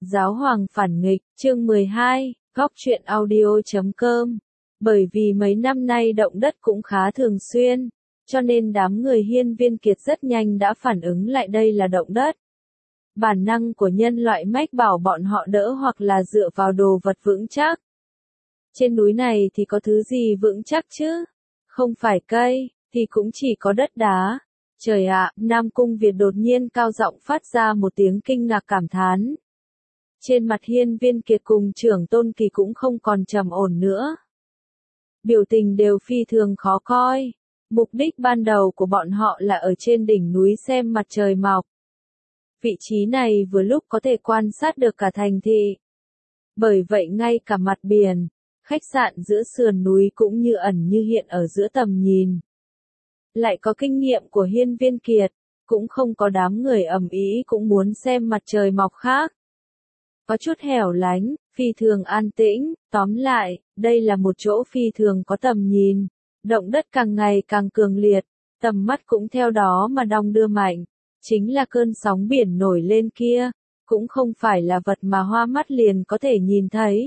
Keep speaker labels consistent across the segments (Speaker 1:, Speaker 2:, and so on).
Speaker 1: Giáo hoàng phản nghịch, chương 12, góc truyện audio.com. Bởi vì mấy năm nay động đất cũng khá thường xuyên, cho nên đám người Hiên Viên Kiệt rất nhanh đã phản ứng lại đây là động đất. Bản năng của nhân loại mách bảo bọn họ đỡ hoặc là dựa vào đồ vật vững chắc. Trên núi này thì có thứ gì vững chắc chứ? Không phải cây, thì cũng chỉ có đất đá. Trời ạ, Nam Cung Việt đột nhiên cao giọng phát ra một tiếng kinh ngạc cảm thán. Trên mặt Hiên Viên Kiệt cùng Trưởng Tôn Kỳ cũng không còn trầm ổn nữa. Biểu tình đều phi thường khó coi. Mục đích ban đầu của bọn họ là ở trên đỉnh núi xem mặt trời mọc. Vị trí này vừa lúc có thể quan sát được cả thành thị. Bởi vậy ngay cả mặt biển, khách sạn giữa sườn núi cũng như ẩn như hiện ở giữa tầm nhìn. Lại có kinh nghiệm của Hiên Viên Kiệt, cũng không có đám người ầm ĩ cũng muốn xem mặt trời mọc khác. Có chút hẻo lánh, phi thường an tĩnh, tóm lại, đây là một chỗ phi thường có tầm nhìn. Động đất càng ngày càng cường liệt, tầm mắt cũng theo đó mà đong đưa mạnh. Chính là cơn sóng biển nổi lên kia, cũng không phải là vật mà hoa mắt liền có thể nhìn thấy.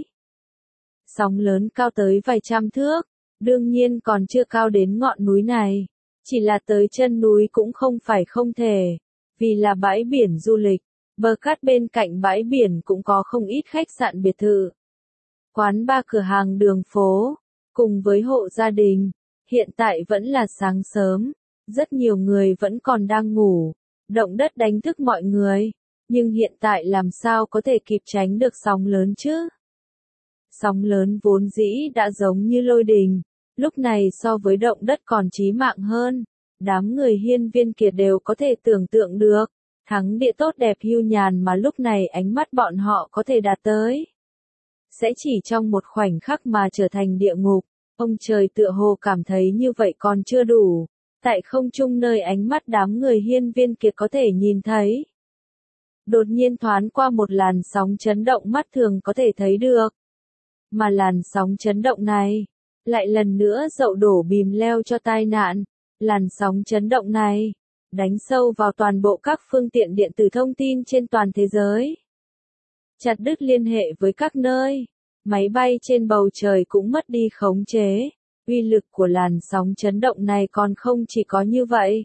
Speaker 1: Sóng lớn cao tới vài trăm thước, đương nhiên còn chưa cao đến ngọn núi này. Chỉ là tới chân núi cũng không phải không thể, vì là bãi biển du lịch, bờ cát bên cạnh bãi biển cũng có không ít khách sạn biệt thự, quán bar cửa hàng đường phố, cùng với hộ gia đình. Hiện tại vẫn là sáng sớm, rất nhiều người vẫn còn đang ngủ, động đất đánh thức mọi người, nhưng hiện tại làm sao có thể kịp tránh được sóng lớn chứ? Sóng lớn vốn dĩ đã giống như lôi đình. Lúc này so với động đất còn chí mạng hơn, đám người Hiên Viên Kiệt đều có thể tưởng tượng được, thắng địa tốt đẹp hưu nhàn mà lúc này ánh mắt bọn họ có thể đạt tới. Sẽ chỉ trong một khoảnh khắc mà trở thành địa ngục, ông trời tựa hồ cảm thấy như vậy còn chưa đủ, tại không trung nơi ánh mắt đám người Hiên Viên Kiệt có thể nhìn thấy. Đột nhiên thoáng qua một làn sóng chấn động mắt thường có thể thấy được. Mà làn sóng chấn động này lại lần nữa dậu đổ bìm leo cho tai nạn. Làn sóng chấn động này đánh sâu vào toàn bộ các phương tiện điện tử thông tin trên toàn thế giới. Chặt đứt liên hệ với các nơi. Máy bay trên bầu trời cũng mất đi khống chế. Uy lực của làn sóng chấn động này còn không chỉ có như vậy.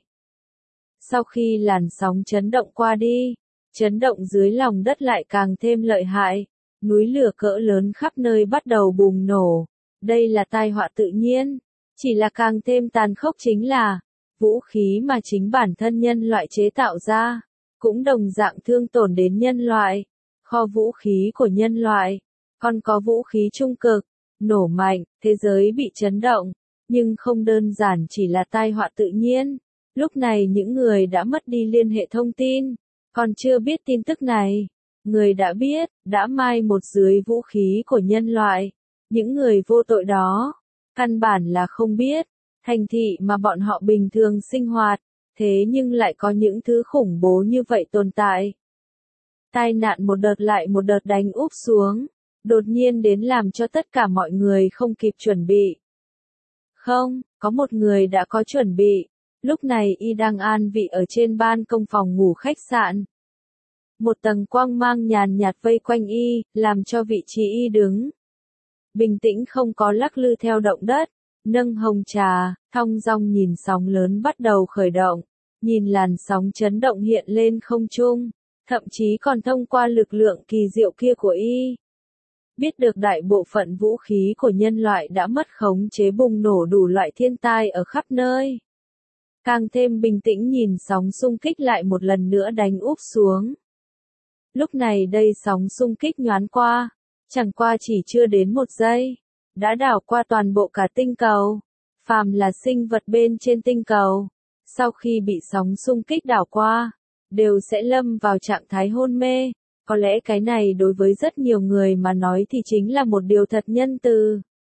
Speaker 1: Sau khi làn sóng chấn động qua đi, chấn động dưới lòng đất lại càng thêm lợi hại. Núi lửa cỡ lớn khắp nơi bắt đầu bùng nổ. Đây là tai họa tự nhiên. Chỉ là càng thêm tàn khốc chính là, vũ khí mà chính bản thân nhân loại chế tạo ra, cũng đồng dạng thương tổn đến nhân loại. Kho vũ khí của nhân loại, còn có vũ khí trung cực, nổ mạnh, thế giới bị chấn động. Nhưng không đơn giản chỉ là tai họa tự nhiên. Lúc này những người đã mất đi liên hệ thông tin, còn chưa biết tin tức này. Người đã biết, đã mai một dưới vũ khí của nhân loại. Những người vô tội đó, căn bản là không biết, thành thị mà bọn họ bình thường sinh hoạt, thế nhưng lại có những thứ khủng bố như vậy tồn tại. Tai nạn một đợt lại một đợt đánh úp xuống, đột nhiên đến làm cho tất cả mọi người không kịp chuẩn bị. Không, có một người đã có chuẩn bị, lúc này y đang an vị ở trên ban công phòng ngủ khách sạn. Một tầng quang mang nhàn nhạt vây quanh y, làm cho vị trí y đứng bình tĩnh không có lắc lư theo động đất, nâng hồng trà, thong dong nhìn sóng lớn bắt đầu khởi động, nhìn làn sóng chấn động hiện lên không trung, thậm chí còn thông qua lực lượng kỳ diệu kia của y. Biết được đại bộ phận vũ khí của nhân loại đã mất khống chế bùng nổ đủ loại thiên tai ở khắp nơi. Càng thêm bình tĩnh nhìn sóng xung kích lại một lần nữa đánh úp xuống. Lúc này đây sóng xung kích nhoáng qua, chẳng qua chỉ chưa đến một giây, đã đảo qua toàn bộ cả tinh cầu. Phàm là sinh vật bên trên tinh cầu, sau khi bị sóng xung kích đảo qua, đều sẽ lâm vào trạng thái hôn mê. Có lẽ cái này đối với rất nhiều người mà nói thì chính là một điều thật nhân từ.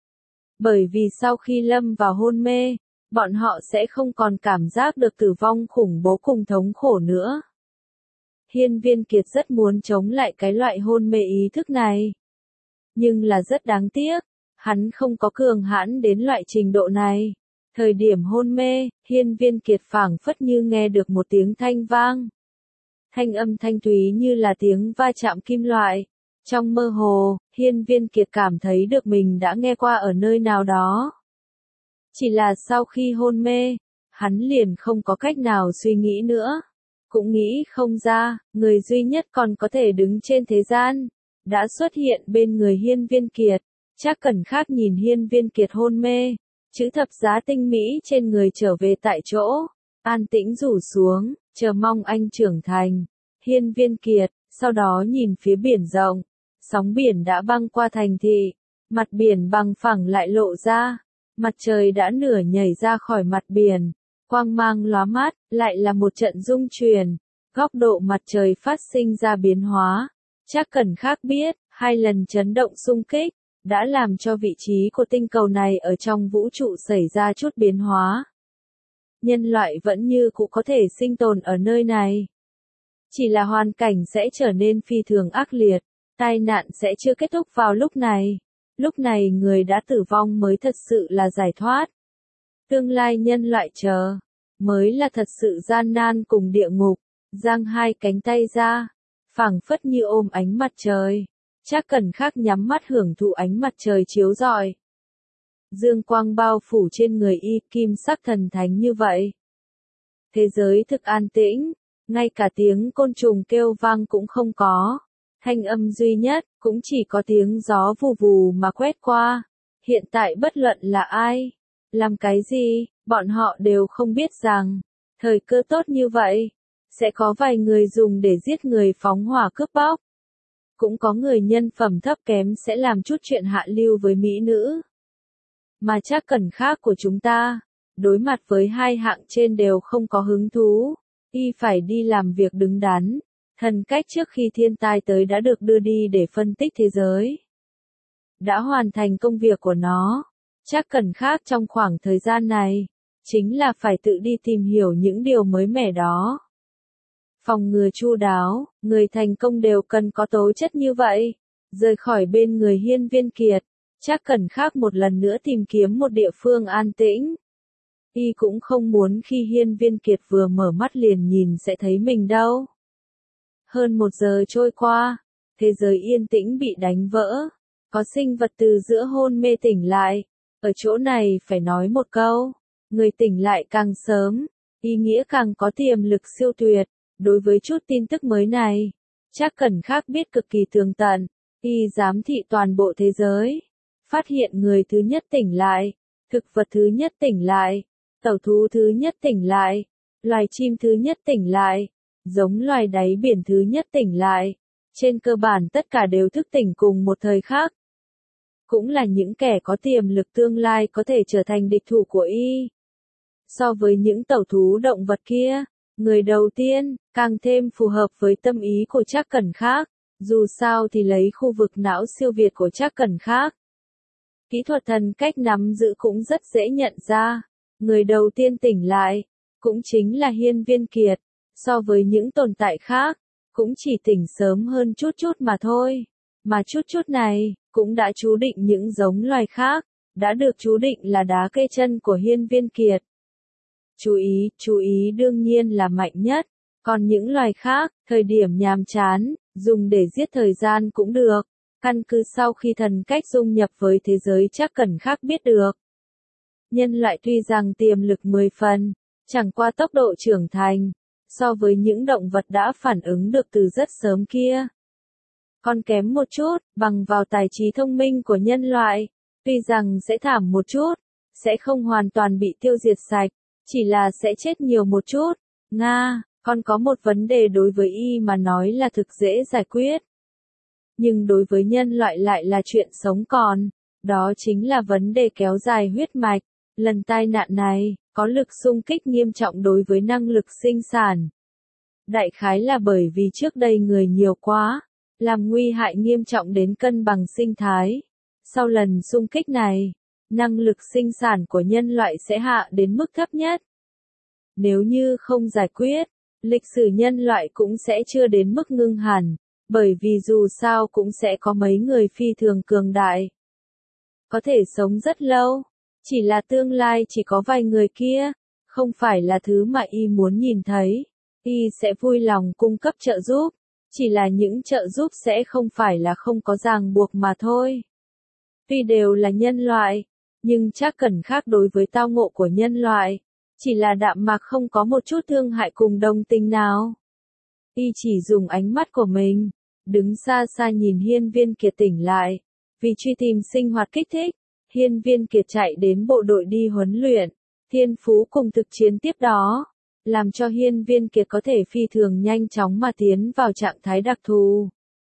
Speaker 1: Bởi vì sau khi lâm vào hôn mê, bọn họ sẽ không còn cảm giác được tử vong khủng bố cùng thống khổ nữa. Hiên Viên Kiệt rất muốn chống lại cái loại hôn mê ý thức này. Nhưng là rất đáng tiếc, hắn không có cường hãn đến loại trình độ này. Thời điểm hôn mê, Hiên Viên Kiệt phảng phất như nghe được một tiếng thanh vang. thanh âm thanh thúy như là tiếng va chạm kim loại. Trong mơ hồ, Hiên Viên Kiệt cảm thấy được mình đã nghe qua ở nơi nào đó. Chỉ là sau khi hôn mê, hắn liền không có cách nào suy nghĩ nữa. Cũng nghĩ không ra, người duy nhất còn có thể đứng trên thế gian, đã xuất hiện bên người Hiên Viên Kiệt. Trác Cẩn Khắc nhìn Hiên Viên Kiệt hôn mê, chữ thập giá tinh mỹ trên người trở về tại chỗ, an tĩnh rủ xuống, chờ mong anh trưởng thành. Hiên Viên Kiệt, sau đó nhìn phía biển rộng, sóng biển đã băng qua thành thị, mặt biển bằng phẳng lại lộ ra, mặt trời đã nửa nhảy ra khỏi mặt biển, quang mang lóa mắt, lại là một trận rung chuyển, góc độ mặt trời phát sinh ra biến hóa. Trác Cẩn Khắc biết, 2 lần chấn động xung kích, đã làm cho vị trí của tinh cầu này ở trong vũ trụ xảy ra chút biến hóa. Nhân loại vẫn như cũ có thể sinh tồn ở nơi này. Chỉ là hoàn cảnh sẽ trở nên phi thường ác liệt, tai nạn sẽ chưa kết thúc vào lúc này. Lúc này người đã tử vong mới thật sự là giải thoát. Tương lai nhân loại chờ, mới là thật sự gian nan cùng địa ngục. Giang 2 cánh tay ra, phảng phất như ôm ánh mặt trời. Trác Cẩn Khắc nhắm mắt hưởng thụ ánh mặt trời chiếu rọi. Dương quang bao phủ trên người y, kim sắc thần thánh như vậy. Thế giới thực an tĩnh, ngay cả tiếng côn trùng kêu vang cũng không có. Thanh âm duy nhất, cũng chỉ có tiếng gió vù vù mà quét qua. Hiện tại bất luận là ai, làm cái gì, bọn họ đều không biết rằng, thời cơ tốt như vậy, sẽ có vài người dùng để giết người phóng hỏa cướp bóc. Cũng có người nhân phẩm thấp kém sẽ làm chút chuyện hạ lưu với mỹ nữ. Mà Trác Cẩn Khắc của chúng ta, đối mặt với 2 hạng trên đều không có hứng thú, y phải đi làm việc đứng đắn. Thần cách trước khi thiên tai tới đã được đưa đi để phân tích thế giới. Đã hoàn thành công việc của nó. Trác Cẩn Khắc trong khoảng thời gian này, chính là phải tự đi tìm hiểu những điều mới mẻ đó. Phòng ngừa chu đáo, người thành công đều cần có tố chất như vậy. Rời khỏi bên người Hiên Viên Kiệt, Trác Cẩn Khắc một lần nữa tìm kiếm một địa phương an tĩnh. Y cũng không muốn khi Hiên Viên Kiệt vừa mở mắt liền nhìn sẽ thấy mình đâu. Hơn 1 giờ trôi qua, thế giới yên tĩnh bị đánh vỡ. Có sinh vật từ giữa hôn mê tỉnh lại. Ở chỗ này phải nói một câu, người tỉnh lại càng sớm, ý nghĩa càng có tiềm lực siêu tuyệt. Đối với chút tin tức mới này, Trác Cẩn Khắc biết cực kỳ tường tận, y giám thị toàn bộ thế giới, phát hiện người thứ nhất tỉnh lại, thực vật thứ nhất tỉnh lại, tẩu thú thứ nhất tỉnh lại, loài chim thứ nhất tỉnh lại, giống loài đáy biển thứ nhất tỉnh lại, trên cơ bản tất cả đều thức tỉnh cùng một thời khắc. Cũng là những kẻ có tiềm lực tương lai có thể trở thành địch thủ của y. So với những tẩu thú động vật kia, người đầu tiên, càng thêm phù hợp với tâm ý của Trác Cẩn Khắc, dù sao thì lấy khu vực não siêu việt của Trác Cẩn Khắc. Kỹ thuật thần cách nắm giữ cũng rất dễ nhận ra, người đầu tiên tỉnh lại, cũng chính là Hiên Viên Kiệt, so với những tồn tại khác, cũng chỉ tỉnh sớm hơn chút chút mà thôi, mà chút chút này, cũng đã chú định những giống loài khác, đã được chú định là đá kê chân của Hiên Viên Kiệt. Chú ý đương nhiên là mạnh nhất, còn những loài khác, thời điểm nhàm chán, dùng để giết thời gian cũng được, căn cứ sau khi thần cách dung nhập với thế giới Trác Cẩn Khắc biết được. Nhân loại tuy rằng tiềm lực 10 phần, chẳng qua tốc độ trưởng thành, so với những động vật đã phản ứng được từ rất sớm kia. Còn kém một chút, bằng vào tài trí thông minh của nhân loại, tuy rằng sẽ thảm một chút, sẽ không hoàn toàn bị tiêu diệt sạch, chỉ là sẽ chết nhiều một chút. Còn có một vấn đề đối với y mà nói là thực dễ giải quyết. Nhưng đối với nhân loại lại là chuyện sống còn, đó chính là vấn đề kéo dài huyết mạch. Lần tai nạn này, có lực xung kích nghiêm trọng đối với năng lực sinh sản. Đại khái là bởi vì trước đây người nhiều quá, làm nguy hại nghiêm trọng đến cân bằng sinh thái. Sau lần xung kích này, năng lực sinh sản của nhân loại sẽ hạ đến mức thấp nhất. Nếu như không giải quyết, lịch sử nhân loại cũng sẽ chưa đến mức ngưng hẳn, bởi vì dù sao cũng sẽ có mấy người phi thường cường đại. Có thể sống rất lâu, chỉ là tương lai chỉ có vài người kia, không phải là thứ mà y muốn nhìn thấy. Y sẽ vui lòng cung cấp trợ giúp, chỉ là những trợ giúp sẽ không phải là không có ràng buộc mà thôi. Tuy đều là nhân loại, nhưng chắc cần khác đối với tao ngộ của nhân loại, chỉ là đạm mạc không có một chút thương hại cùng đồng tình nào. Y chỉ dùng ánh mắt của mình, đứng xa xa nhìn Hiên Viên Kiệt tỉnh lại, vì truy tìm sinh hoạt kích thích, Hiên Viên Kiệt chạy đến bộ đội đi huấn luyện, thiên phú cùng thực chiến tiếp đó, làm cho Hiên Viên Kiệt có thể phi thường nhanh chóng mà tiến vào trạng thái đặc thù.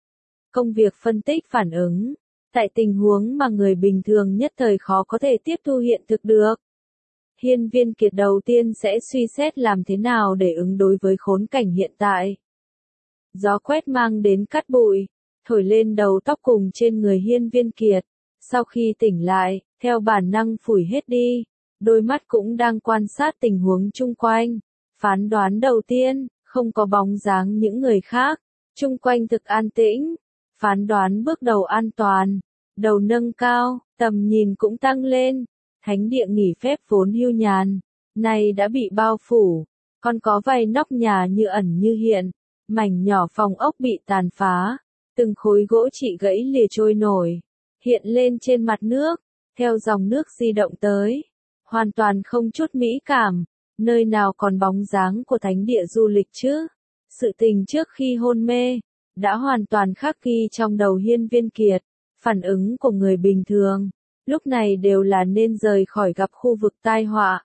Speaker 1: Công việc phân tích phản ứng, tại tình huống mà người bình thường nhất thời khó có thể tiếp thu hiện thực được. Hiên Viên Kiệt đầu tiên sẽ suy xét làm thế nào để ứng đối với khốn cảnh hiện tại. Gió quét mang đến cát bụi, thổi lên đầu tóc cùng trên người Hiên Viên Kiệt. Sau khi tỉnh lại, theo bản năng phủi hết đi, đôi mắt cũng đang quan sát tình huống chung quanh. Phán đoán đầu tiên, không có bóng dáng những người khác, chung quanh thực an tĩnh. Phán đoán bước đầu an toàn, đầu nâng cao, tầm nhìn cũng tăng lên. Thánh địa nghỉ phép vốn hưu nhàn, nay đã bị bao phủ, còn có vài nóc nhà như ẩn như hiện, mảnh nhỏ phòng ốc bị tàn phá, từng khối gỗ trị gãy lìa trôi nổi, hiện lên trên mặt nước, theo dòng nước di động tới, hoàn toàn không chút mỹ cảm, nơi nào còn bóng dáng của thánh địa du lịch chứ. Sự tình trước khi hôn mê, đã hoàn toàn khắc ghi trong đầu Hiên Viên Kiệt, phản ứng của người bình thường, lúc này đều là nên rời khỏi gặp khu vực tai họa.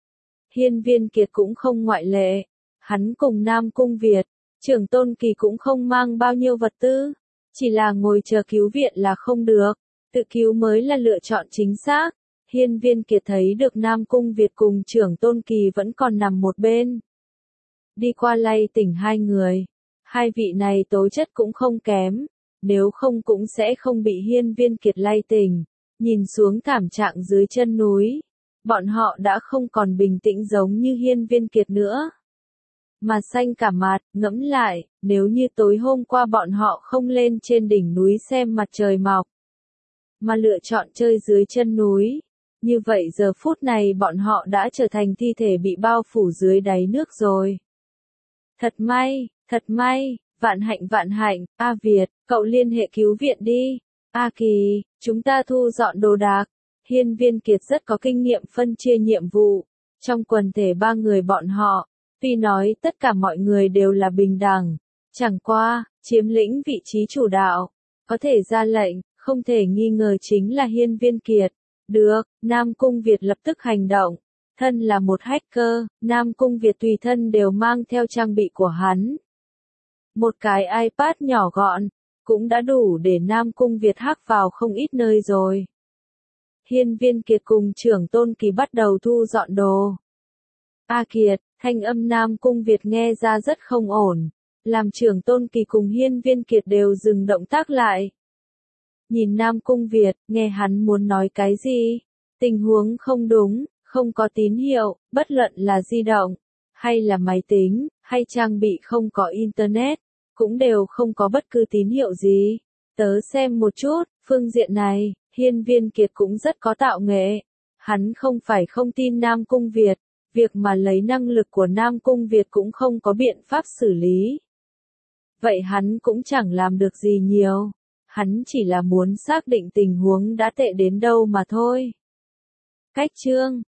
Speaker 1: Hiên Viên Kiệt cũng không ngoại lệ, hắn cùng Nam Cung Việt, Trưởng Tôn Kỳ cũng không mang bao nhiêu vật tư, chỉ là ngồi chờ cứu viện là không được, tự cứu mới là lựa chọn chính xác. Hiên Viên Kiệt thấy được Nam Cung Việt cùng Trưởng Tôn Kỳ vẫn còn nằm một bên. Đi qua lay tỉnh hai người, hai vị này tố chất cũng không kém, nếu không cũng sẽ không bị Hiên Viên Kiệt lay tỉnh. Nhìn xuống thảm trạng dưới chân núi, bọn họ đã không còn bình tĩnh giống như Hiên Viên Kiệt nữa. Mà xanh cả mặt, ngẫm lại, nếu như tối hôm qua bọn họ không lên trên đỉnh núi xem mặt trời mọc, mà lựa chọn chơi dưới chân núi, như vậy giờ phút này bọn họ đã trở thành thi thể bị bao phủ dưới đáy nước rồi. Thật may, vạn hạnh, A Việt, cậu liên hệ cứu viện đi. A Kỳ, chúng ta thu dọn đồ đạc. Hiên Viên Kiệt rất có kinh nghiệm phân chia nhiệm vụ. Trong quần thể ba người bọn họ, tuy nói tất cả mọi người đều là bình đẳng, chẳng qua, chiếm lĩnh vị trí chủ đạo, có thể ra lệnh, không thể nghi ngờ chính là Hiên Viên Kiệt. Được, Nam Cung Việt lập tức hành động. Thân là một hacker, Nam Cung Việt tùy thân đều mang theo trang bị của hắn. Một cái iPad nhỏ gọn, cũng đã đủ để Nam Cung Việt hack vào không ít nơi rồi. Hiên Viên Kiệt cùng Trưởng Tôn Kỳ bắt đầu thu dọn đồ. A Kiệt, thanh âm Nam Cung Việt nghe ra rất không ổn, làm Trưởng Tôn Kỳ cùng Hiên Viên Kiệt đều dừng động tác lại. Nhìn Nam Cung Việt, nghe hắn muốn nói cái gì? Tình huống không đúng, không có tín hiệu, bất luận là di động, hay là máy tính, hay trang bị không có internet, cũng đều không có bất cứ tín hiệu gì. Tớ xem một chút, phương diện này, Hiên Viên Kiệt cũng rất có tạo nghệ. Hắn không phải không tin Nam Cung Việt, việc mà lấy năng lực của Nam Cung Việt cũng không có biện pháp xử lý. Vậy hắn cũng chẳng làm được gì nhiều. Hắn chỉ là muốn xác định tình huống đã tệ đến đâu mà thôi. Cách chương